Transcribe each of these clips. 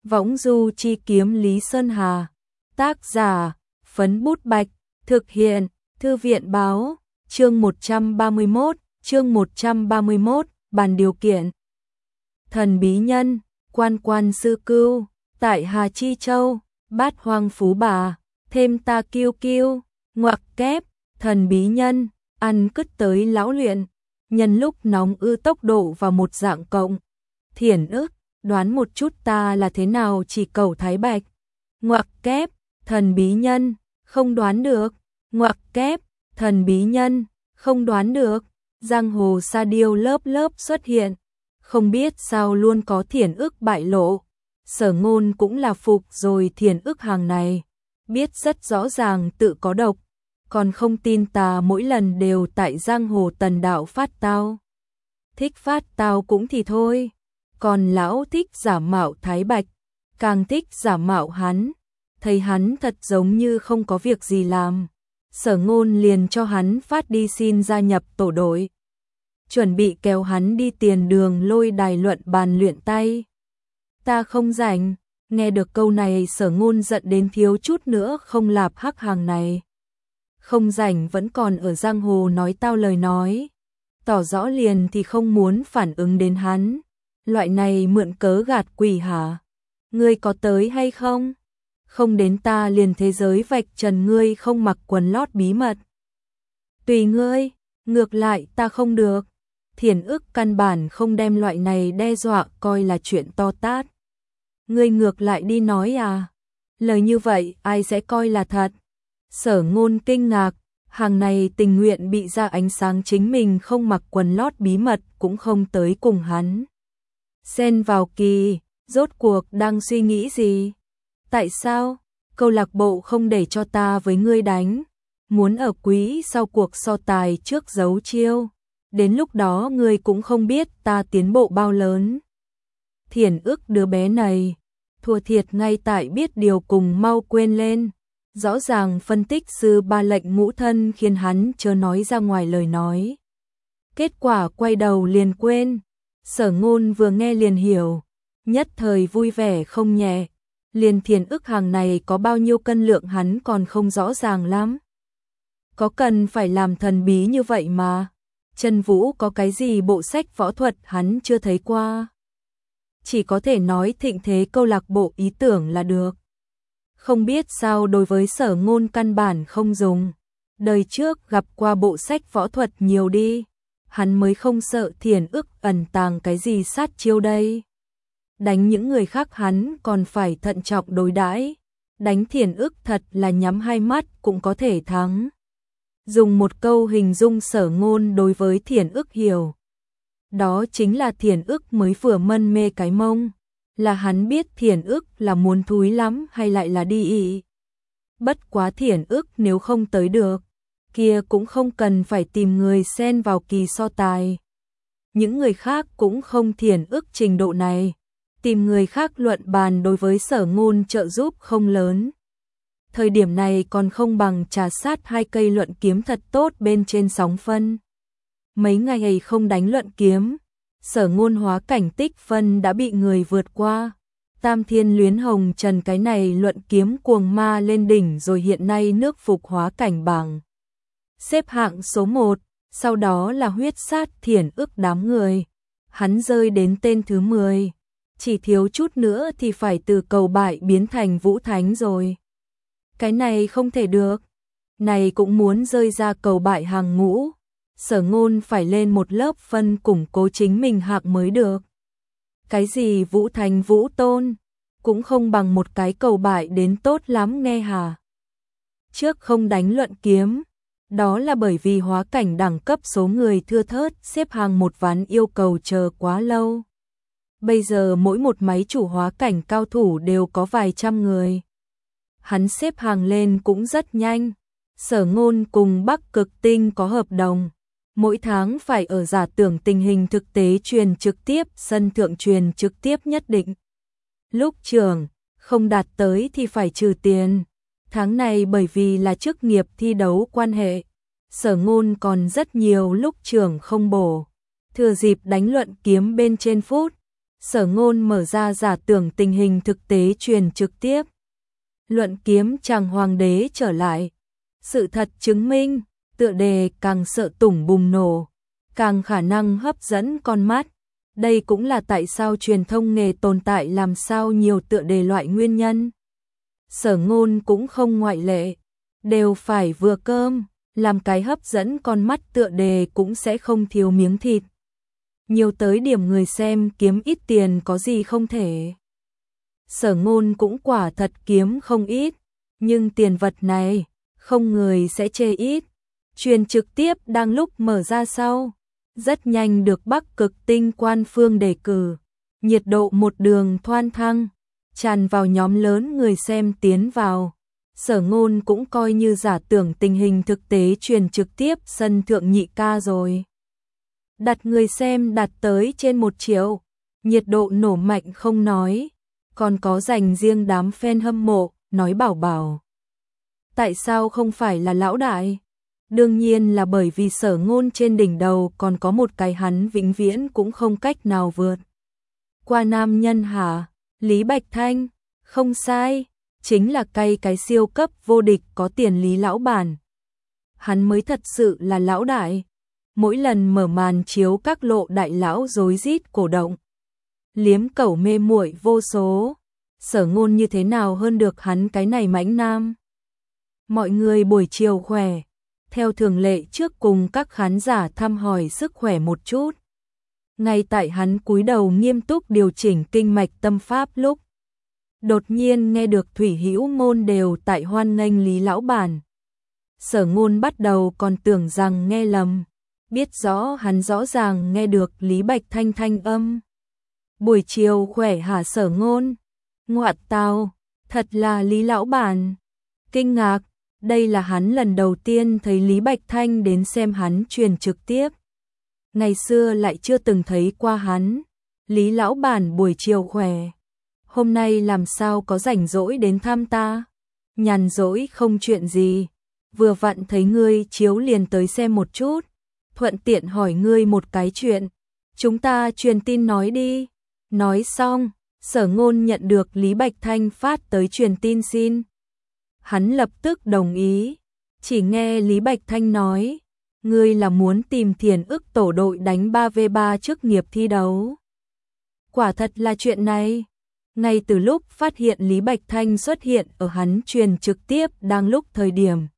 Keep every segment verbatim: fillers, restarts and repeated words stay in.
Võng du chi kiếm Lý Sơn Hà. Tác giả, Phấn Bút Bạch. Thực hiện, Thư viện Báo. Chương một trăm ba mươi mốt, chương một trăm ba mươi mốt, bàn điều kiện. Thần bí nhân, quan quan sư cưu, tại Hà Chi Châu, bát hoang phú bà, thêm ta kiêu kiêu, ngoặc kép, thần bí nhân, ăn cứt tới lão luyện, nhân lúc nóng ư tốc độ vào một dạng cộng. Thiển ức, đoán một chút ta là thế nào chỉ cầu thái bạch. Ngoặc kép, thần bí nhân, không đoán được. Ngoặc kép, thần bí nhân, không đoán được. Giang hồ sa điêu lớp lớp xuất hiện, không biết sao luôn có thiển ức bại lộ. Sở Ngôn cũng là phục rồi thiển ức hàng này, biết rất rõ ràng tự có độc, còn không tin ta mỗi lần đều tại giang hồ tần đạo phát tao. Thích phát tao cũng thì thôi, còn lão thích giả mạo thái bạch, càng thích giả mạo hắn, thấy hắn thật giống như không có việc gì làm. Sở Ngôn liền cho hắn phát đi xin gia nhập tổ đội, chuẩn bị kéo hắn đi tiền đường lôi đài luận bàn luyện tay. Ta không rảnh. Nghe được câu này Sở Ngôn giận đến thiếu chút nữa không lạp hắc hàng này. Không rảnh vẫn còn ở giang hồ nói tao lời nói, tỏ rõ liền thì không muốn phản ứng đến hắn. Loại này mượn cớ gạt quỷ hả? Ngươi có tới hay không? Không đến ta liền thế giới vạch trần ngươi không mặc quần lót bí mật. Tùy ngươi, ngược lại ta không được. Thiển ức căn bản không đem loại này đe dọa coi là chuyện to tát. Ngươi ngược lại đi nói à? Lời như vậy ai sẽ coi là thật? Sở Ngôn kinh ngạc, hàng này tình nguyện bị ra ánh sáng chính mình không mặc quần lót bí mật cũng không tới cùng hắn. Xen vào kỳ, rốt cuộc đang suy nghĩ gì? Tại sao? Câu lạc bộ không để cho ta với ngươi đánh, muốn ở quý sau cuộc so tài trước giấu chiêu. Đến lúc đó ngươi cũng không biết ta tiến bộ bao lớn. Thiển ức đứa bé này, thua thiệt ngay tại biết điều cùng mau quên lên. Rõ ràng phân tích sư ba lệnh ngũ thân khiến hắn chớ nói ra ngoài lời nói. Kết quả quay đầu liền quên. Sở Ngôn vừa nghe liền hiểu, nhất thời vui vẻ không nhẹ. Liền thiển ức hàng này có bao nhiêu cân lượng hắn còn không rõ ràng lắm. Có cần phải làm thần bí như vậy mà. Trần Vũ có cái gì bộ sách võ thuật hắn chưa thấy qua. Chỉ có thể nói thịnh thế câu lạc bộ ý tưởng là được. Không biết sao đối với Sở Ngôn căn bản không dùng. Đời trước gặp qua bộ sách võ thuật nhiều đi, hắn mới không sợ thiển ức ẩn tàng cái gì sát chiêu đây. Đánh những người khác hắn còn phải thận trọng đối đãi, đánh thiển ức thật là nhắm hai mắt cũng có thể thắng. Dùng một câu hình dung Sở Ngôn đối với thiển ức hiểu, đó chính là thiển ức mới vừa mân mê cái mông, là hắn biết thiển ức là muốn thúi lắm hay lại là đi ị. Bất quá thiển ức nếu không tới được, kia cũng không cần phải tìm người xen vào kỳ so tài. Những người khác cũng không thiển ức trình độ này, tìm người khác luận bàn đối với Sở Ngôn trợ giúp không lớn. Thời điểm này còn không bằng trà sát hai cây luận kiếm thật tốt bên trên sóng phân. Mấy ngày ấy không đánh luận kiếm, Sở Ngôn hóa cảnh tích phân đã bị người vượt qua. Tam Thiên Luyến Hồng Trần cái này luận kiếm cuồng ma lên đỉnh rồi, hiện nay nước phục hóa cảnh bảng xếp hạng số một, sau đó là huyết sát thiển ức đám người. Hắn rơi đến tên thứ mười, chỉ thiếu chút nữa thì phải từ cầu bại biến thành vũ thánh rồi. Cái này không thể được, này cũng muốn rơi ra cầu bại hàng ngũ. Sở Ngôn phải lên một lớp phân củng cố chính mình hạng mới được. Cái gì vũ thành vũ tôn, cũng không bằng một cái cầu bại đến tốt lắm nghe hả? Trước không đánh luận kiếm, đó là bởi vì hóa cảnh đẳng cấp số người thưa thớt, xếp hàng một ván yêu cầu chờ quá lâu. Bây giờ mỗi một máy chủ hóa cảnh cao thủ đều có vài trăm người. Hắn xếp hàng lên cũng rất nhanh. Sở Ngôn cùng Bắc Cực Tinh có hợp đồng, mỗi tháng phải ở giả tưởng tình hình thực tế truyền trực tiếp, sân thượng truyền trực tiếp nhất định. Lúc trưởng không đạt tới thì phải trừ tiền. Tháng này bởi vì là chức nghiệp thi đấu quan hệ, Sở Ngôn còn rất nhiều lúc trưởng không bổ. Thừa dịp đánh luận kiếm bên trên phút, Sở Ngôn mở ra giả tưởng tình hình thực tế truyền trực tiếp. Luận kiếm chàng hoàng đế trở lại. Sự thật chứng minh, tựa đề càng sợ tủng bùng nổ, càng khả năng hấp dẫn con mắt. Đây cũng là tại sao truyền thông nghề tồn tại làm sao nhiều tựa đề loại nguyên nhân. Sở Ngôn cũng không ngoại lệ, đều phải vừa cơm, làm cái hấp dẫn con mắt tựa đề cũng sẽ không thiếu miếng thịt. Nhiều tới điểm người xem kiếm ít tiền có gì không thể. Sở Ngôn cũng quả thật kiếm không ít, nhưng tiền vật này, không người sẽ chê ít. Truyền trực tiếp đang lúc mở ra sau, rất nhanh được Bắc Cực Tinh quan phương đề cử, nhiệt độ một đường thoăn thăng, tràn vào nhóm lớn người xem tiến vào. Sở Ngôn cũng coi như giả tưởng tình hình thực tế truyền trực tiếp sân thượng nhị ca rồi. Đặt người xem đạt tới trên một triệu, nhiệt độ nổ mạnh không nói, còn có dành riêng đám fan hâm mộ, nói bảo bảo. Tại sao không phải là lão đại? Đương nhiên là bởi vì Sở Ngôn trên đỉnh đầu còn có một cái hắn vĩnh viễn cũng không cách nào vượt qua nam nhân hả? Lý Bạch Thanh, không sai, chính là cay cái siêu cấp vô địch có tiền Lý lão bản. Hắn mới thật sự là lão đại. Mỗi lần mở màn chiếu các lộ đại lão rối rít cổ động, liếm cẩu mê muội vô số. Sở Ngôn như thế nào hơn được hắn cái này mãnh nam? Mọi người buổi chiều khỏe. Theo thường lệ trước cùng các khán giả thăm hỏi sức khỏe một chút. Ngay tại hắn cúi đầu nghiêm túc điều chỉnh kinh mạch tâm pháp lúc, đột nhiên nghe được Thủy Hữu Ngôn đều tại hoan nghênh Lý lão bản. Sở Ngôn bắt đầu còn tưởng rằng nghe lầm, biết rõ hắn rõ ràng nghe được Lý Bạch Thanh thanh âm. Buổi chiều khỏe hả Sở Ngôn? Ngoạt tào, thật là Lý lão bản. Kinh ngạc, đây là hắn lần đầu tiên thấy Lý Bạch Thanh đến xem hắn truyền trực tiếp. Ngày xưa lại chưa từng thấy qua hắn. Lý lão bản buổi chiều khỏe. Hôm nay làm sao có rảnh rỗi đến thăm ta? Nhàn rỗi không chuyện gì. Vừa vặn thấy ngươi chiếu liền tới xem một chút. Thuận tiện hỏi ngươi một cái chuyện. Chúng ta truyền tin nói đi. Nói xong, Sở Ngôn nhận được Lý Bạch Thanh phát tới truyền tin xin. Hắn lập tức đồng ý. Chỉ nghe Lý Bạch Thanh nói, ngươi là muốn tìm Thiền Ức tổ đội đánh ba vs ba chức nghiệp thi đấu. Quả thật là chuyện này. Ngay từ lúc phát hiện Lý Bạch Thanh xuất hiện ở hắn truyền trực tiếp đang lúc thời điểm,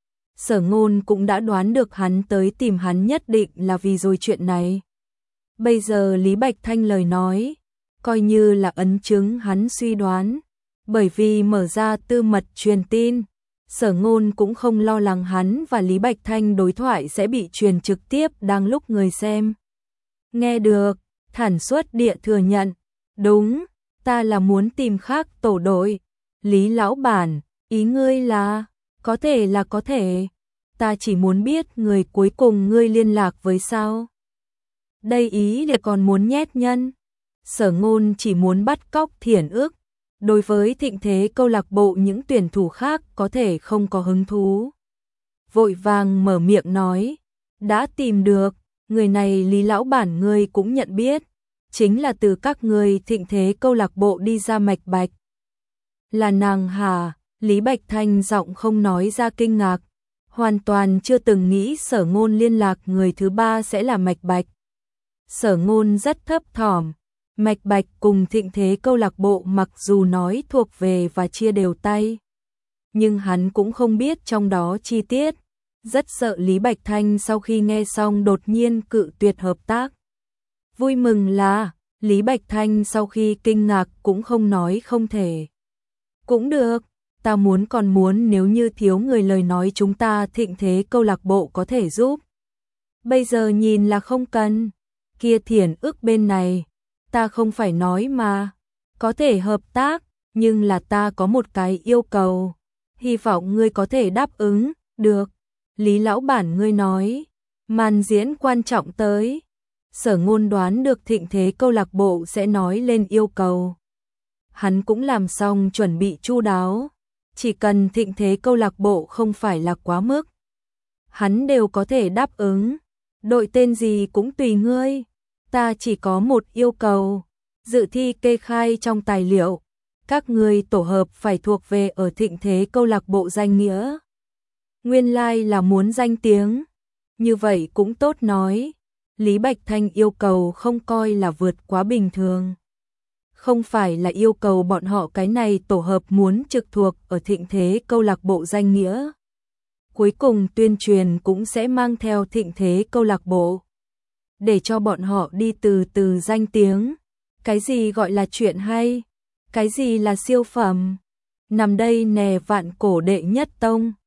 Sở Ngôn cũng đã đoán được hắn tới tìm hắn nhất định là vì rồi chuyện này. Bây giờ Lý Bạch Thanh lời nói, coi như là ấn chứng hắn suy đoán. Bởi vì mở ra tư mật truyền tin, Sở Ngôn cũng không lo lắng hắn và Lý Bạch Thanh đối thoại sẽ bị truyền trực tiếp đang lúc người xem nghe được, thản suất địa thừa nhận, đúng, ta là muốn tìm khác tổ đội. Lý lão bản, ý ngươi là, có thể là có thể, ta chỉ muốn biết người cuối cùng ngươi liên lạc với sao. Đây ý để còn muốn nhét nhân. Sở Ngôn chỉ muốn bắt cóc Thiền Ức. Đối với thịnh thế câu lạc bộ những tuyển thủ khác có thể không có hứng thú. Vội vàng mở miệng nói, đã tìm được, người này Lý lão bản ngươi cũng nhận biết, chính là từ các ngươi thịnh thế câu lạc bộ đi ra Mạch Bạch. Là nàng hả? Lý Bạch Thanh giọng không nói ra kinh ngạc, hoàn toàn chưa từng nghĩ Sở Ngôn liên lạc người thứ ba sẽ là Mạch Bạch. Sở Ngôn rất thấp thỏm. Mạch Bạch cùng thịnh thế câu lạc bộ mặc dù nói thuộc về và chia đều tay, nhưng hắn cũng không biết trong đó chi tiết, rất sợ Lý Bạch Thanh sau khi nghe xong đột nhiên cự tuyệt hợp tác. Vui mừng là, Lý Bạch Thanh sau khi kinh ngạc cũng không nói không thể. Cũng được, ta muốn còn muốn nếu như thiếu người lời nói chúng ta thịnh thế câu lạc bộ có thể giúp. Bây giờ nhìn là không cần, kia Thiền Ức bên này. Ta không phải nói mà, có thể hợp tác, nhưng là ta có một cái yêu cầu, hy vọng ngươi có thể đáp ứng, được. Lý lão bản ngươi nói, màn diễn quan trọng tới. Sở Ngôn đoán được thịnh thế câu lạc bộ sẽ nói lên yêu cầu. Hắn cũng làm xong chuẩn bị chu đáo, chỉ cần thịnh thế câu lạc bộ không phải là quá mức. Hắn đều có thể đáp ứng, đội tên gì cũng tùy ngươi. Ta chỉ có một yêu cầu, Dự thi kê khai trong tài liệu, các người tổ hợp phải thuộc về ở thịnh thế câu lạc bộ danh nghĩa. Nguyên lai like là muốn danh tiếng, như vậy cũng tốt nói. Lý Bạch Thanh yêu cầu không coi là vượt quá bình thường. Không phải là yêu cầu bọn họ cái này tổ hợp muốn trực thuộc ở thịnh thế câu lạc bộ danh nghĩa. Cuối cùng tuyên truyền cũng sẽ mang theo thịnh thế câu lạc bộ. Để cho bọn họ đi từ từ danh tiếng. Cái gì gọi là chuyện hay? Cái gì là siêu phẩm? Nằm đây nè vạn cổ đệ nhất tông.